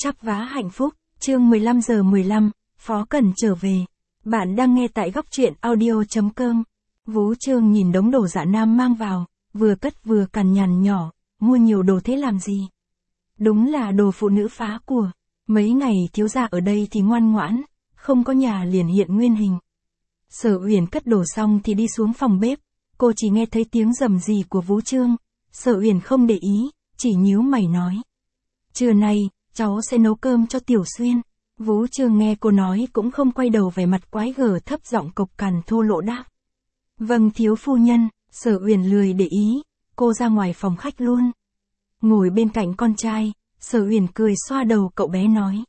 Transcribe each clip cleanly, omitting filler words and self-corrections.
chắp vá hạnh phúc, chương 15 giờ 15, Phó Cẩn trở về. Bạn đang nghe tại góc truyện audio.com. Vú Trương nhìn đống đồ dạ nam mang vào, vừa cất vừa cằn nhằn nhỏ, mua nhiều đồ thế làm gì? Đúng là đồ phụ nữ phá của. Mấy ngày thiếu gia ở đây thì ngoan ngoãn, không có nhà liền hiện nguyên hình. Sở Uyển cất đồ xong thì đi xuống phòng bếp, cô chỉ nghe thấy tiếng rầm rì của Vú Trương. Sở Uyển không để ý, chỉ nhíu mày nói. Trưa nay, cháu sẽ nấu cơm cho Tiểu Xuyên. Vú Trương nghe cô nói cũng không quay đầu, vẻ mặt quái gở, thấp giọng cộc cằn thô lỗ đáp. Vâng thiếu phu nhân. Sở Uyển lười để ý, cô ra ngoài phòng khách luôn. Ngồi bên cạnh con trai, Sở Uyển cười xoa đầu cậu bé nói.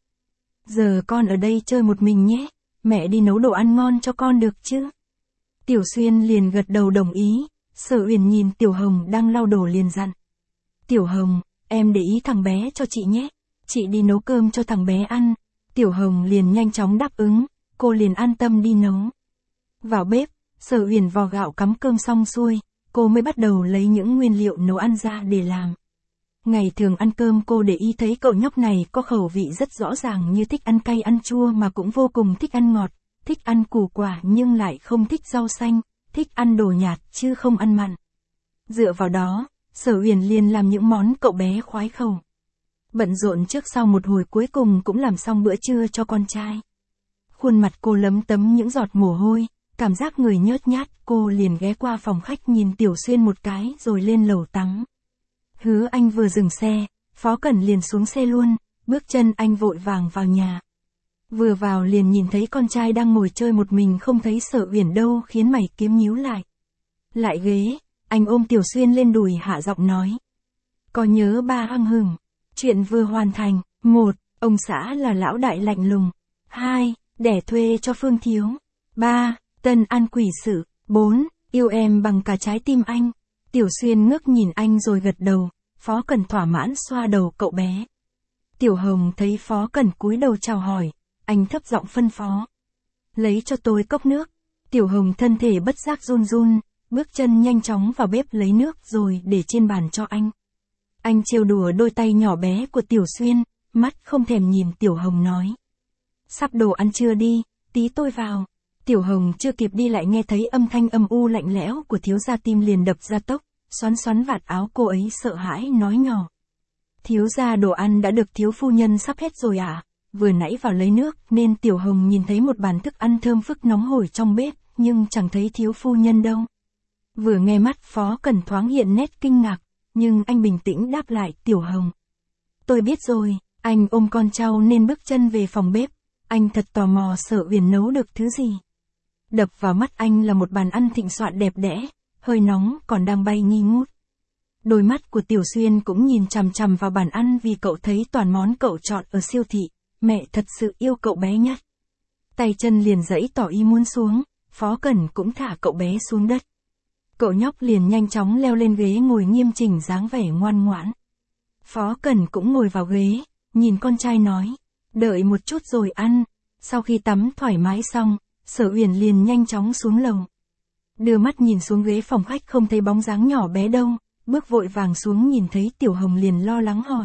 Giờ con ở đây chơi một mình nhé, mẹ đi nấu đồ ăn ngon cho con được chứ? Tiểu Xuyên liền gật đầu đồng ý. Sở Uyển nhìn Tiểu Hồng đang lau đồ liền dặn. Tiểu Hồng, em để ý thằng bé cho chị nhé, chị đi nấu cơm cho thằng bé ăn. Tiểu Hồng liền nhanh chóng đáp ứng, cô liền an tâm đi nấu. Vào bếp, Sở Uyển vò gạo cắm cơm xong xuôi, cô mới bắt đầu lấy những nguyên liệu nấu ăn ra để làm. Ngày thường ăn cơm cô để ý thấy cậu nhóc này có khẩu vị rất rõ ràng, như thích ăn cay ăn chua mà cũng vô cùng thích ăn ngọt, thích ăn củ quả nhưng lại không thích rau xanh, thích ăn đồ nhạt chứ không ăn mặn. Dựa vào đó, Sở Uyển liền làm những món cậu bé khoái khẩu. Bận rộn trước sau một hồi cuối cùng cũng làm xong bữa trưa cho con trai. Khuôn mặt cô lấm tấm những giọt mồ hôi, cảm giác người nhớt nhát, cô liền ghé qua phòng khách nhìn Tiểu Xuyên một cái rồi lên lầu tắm. Hứa Anh vừa dừng xe, Phó Cẩn liền xuống xe luôn, bước chân anh vội vàng vào nhà. Vừa vào liền nhìn thấy con trai đang ngồi chơi một mình, không thấy Sở Uyển đâu, khiến mày kiếm nhíu lại. Lại ghế, anh ôm Tiểu Xuyên lên đùi hạ giọng nói. Có nhớ ba hăng hừng. Chuyện vừa hoàn thành. 1. Ông xã là lão đại lạnh lùng. 2. Đẻ thuê cho Phương Thiếu. 3. Tân an quỷ sự. 4. Yêu em bằng cả trái tim anh. Tiểu Xuyên ngước nhìn anh rồi gật đầu. Phó Cẩn thỏa mãn xoa đầu cậu bé. Tiểu Hồng thấy Phó Cẩn cúi đầu chào hỏi, anh thấp giọng phân phó. Lấy cho tôi cốc nước. Tiểu Hồng thân thể bất giác run run, bước chân nhanh chóng vào bếp lấy nước rồi để trên bàn cho anh. Anh trêu đùa đôi tay nhỏ bé của Tiểu Xuyên, mắt không thèm nhìn Tiểu Hồng nói. Sắp đồ ăn trưa đi, tí tôi vào. Tiểu Hồng chưa kịp đi lại nghe thấy âm thanh âm u lạnh lẽo của thiếu gia, tim liền đập ra tốc, xoắn xoắn vạt áo cô ấy sợ hãi nói nhỏ. Thiếu gia, đồ ăn đã được thiếu phu nhân sắp hết rồi à? Vừa nãy vào lấy nước nên Tiểu Hồng nhìn thấy một bàn thức ăn thơm phức nóng hổi trong bếp, nhưng chẳng thấy thiếu phu nhân đâu. Vừa nghe mắt Phó Cẩn thoáng hiện nét kinh ngạc, nhưng anh bình tĩnh đáp lại Tiểu Hồng. Tôi biết rồi. Anh ôm con trâu nên bước chân về phòng bếp, anh thật tò mò Sở Uyển nấu được thứ gì. Đập vào mắt anh là một bàn ăn thịnh soạn đẹp đẽ, hơi nóng còn đang bay nghi ngút. Đôi mắt của Tiểu Xuyên cũng nhìn chằm chằm vào bàn ăn vì cậu thấy toàn món cậu chọn ở siêu thị, mẹ thật sự yêu cậu bé nhất. Tay chân liền giãy tỏ ý muốn xuống, Phó Cẩn cũng thả cậu bé xuống đất. Cậu nhóc liền nhanh chóng leo lên ghế ngồi nghiêm chỉnh dáng vẻ ngoan ngoãn. Phó Cẩn cũng ngồi vào ghế, nhìn con trai nói, đợi một chút rồi ăn. Sau khi tắm thoải mái xong, Sở Uyển liền nhanh chóng xuống lầu. Đưa mắt nhìn xuống ghế phòng khách không thấy bóng dáng nhỏ bé đâu, bước vội vàng xuống nhìn thấy Tiểu Hồng liền lo lắng hỏi.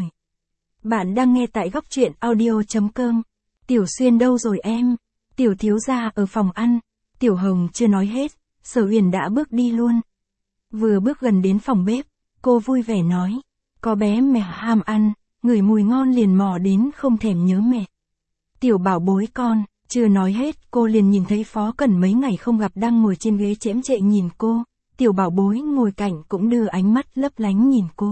Bạn đang nghe tại góc truyện audio.com. Tiểu Xuyên đâu rồi em? Tiểu thiếu gia ở phòng ăn. Tiểu Hồng chưa nói hết, Sở Uyển đã bước đi luôn. Vừa bước gần đến phòng bếp, cô vui vẻ nói. Có bé mẹ ham ăn, ngửi mùi ngon liền mò đến không thèm nhớ mẹ. Tiểu bảo bối con, chưa nói hết cô liền nhìn thấy Phó Cẩn mấy ngày không gặp đang ngồi trên ghế chễm chệ nhìn cô. Tiểu bảo bối ngồi cạnh cũng đưa ánh mắt lấp lánh nhìn cô.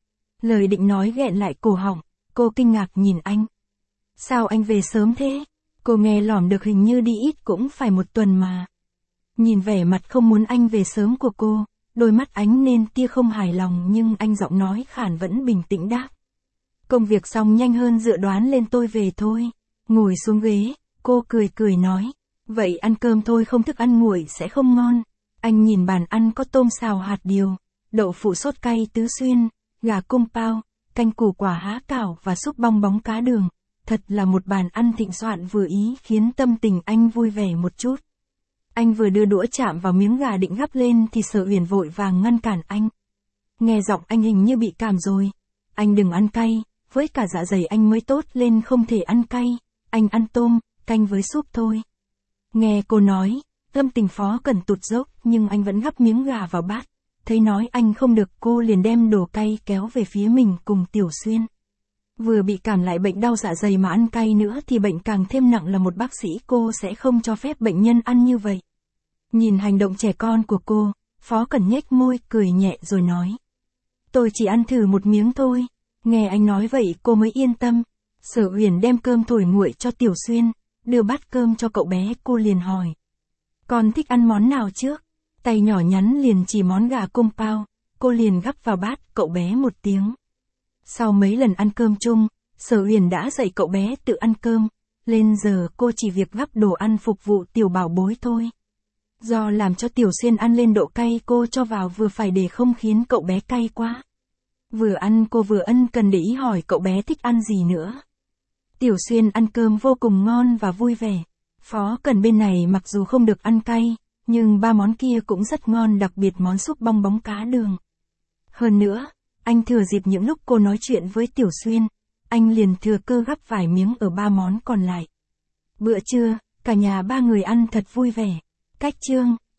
Lời định nói nghẹn lại cổ họng, cô kinh ngạc nhìn anh. Sao anh về sớm thế? Cô nghe lỏm được hình như đi ít cũng phải 1 tuần mà. Nhìn vẻ mặt không muốn anh về sớm của cô, đôi mắt ánh lên tia không hài lòng nhưng anh giọng nói khản vẫn bình tĩnh đáp. Công việc xong nhanh hơn dự đoán lên tôi về thôi. Ngồi xuống ghế, cô cười cười nói. Vậy ăn cơm thôi, không thức ăn nguội sẽ không ngon. Anh nhìn bàn ăn có tôm xào hạt điều, đậu phụ sốt cay tứ xuyên, gà cung pao, canh củ quả há cảo và súp bong bóng cá đường. Thật là một bàn ăn thịnh soạn vừa ý, khiến tâm tình anh vui vẻ một chút. Anh vừa đưa đũa chạm vào miếng gà định gắp lên thì Sở Uyển vội vàng ngăn cản anh. Nghe giọng anh hình như bị cảm rồi. Anh đừng ăn cay, với cả dạ dày anh mới tốt lên không thể ăn cay, anh ăn tôm, canh với súp thôi. Nghe cô nói, tâm tình Phó Cẩn tụt dốc nhưng anh vẫn gắp miếng gà vào bát. Thấy nói anh không được cô liền đem đồ cay kéo về phía mình cùng Tiểu Xuyên. Vừa bị cảm lại bệnh đau dạ dày mà ăn cay nữa thì bệnh càng thêm nặng, là một bác sĩ cô sẽ không cho phép bệnh nhân ăn như vậy. Nhìn hành động trẻ con của cô, Phó Cẩn nhếch môi cười nhẹ rồi nói. Tôi chỉ ăn thử một miếng thôi. Nghe anh nói vậy cô mới yên tâm. Sở Uyển đem cơm thổi nguội cho Tiểu Xuyên, đưa bát cơm cho cậu bé, cô liền hỏi. Con thích ăn món nào trước? Tay nhỏ nhắn liền chỉ món gà cung pao, cô liền gắp vào bát cậu bé một tiếng. Sau mấy lần ăn cơm chung, Sở Uyển đã dạy cậu bé tự ăn cơm, lên giờ cô chỉ việc gắp đồ ăn phục vụ tiểu bảo bối thôi. Do làm cho Tiểu Xuyên ăn lên độ cay cô cho vào vừa phải để không khiến cậu bé cay quá. Vừa ăn cô vừa ân cần để ý hỏi cậu bé thích ăn gì nữa. Tiểu Xuyên ăn cơm vô cùng ngon và vui vẻ. Phó Cẩn bên này mặc dù không được ăn cay, nhưng ba món kia cũng rất ngon, đặc biệt món súp bong bóng cá đường. Hơn nữa, anh thừa dịp những lúc cô nói chuyện với Tiểu Xuyên, anh liền thừa cơ gắp vài miếng ở ba món còn lại. Bữa trưa, cả nhà ba người ăn thật vui vẻ. Cách chương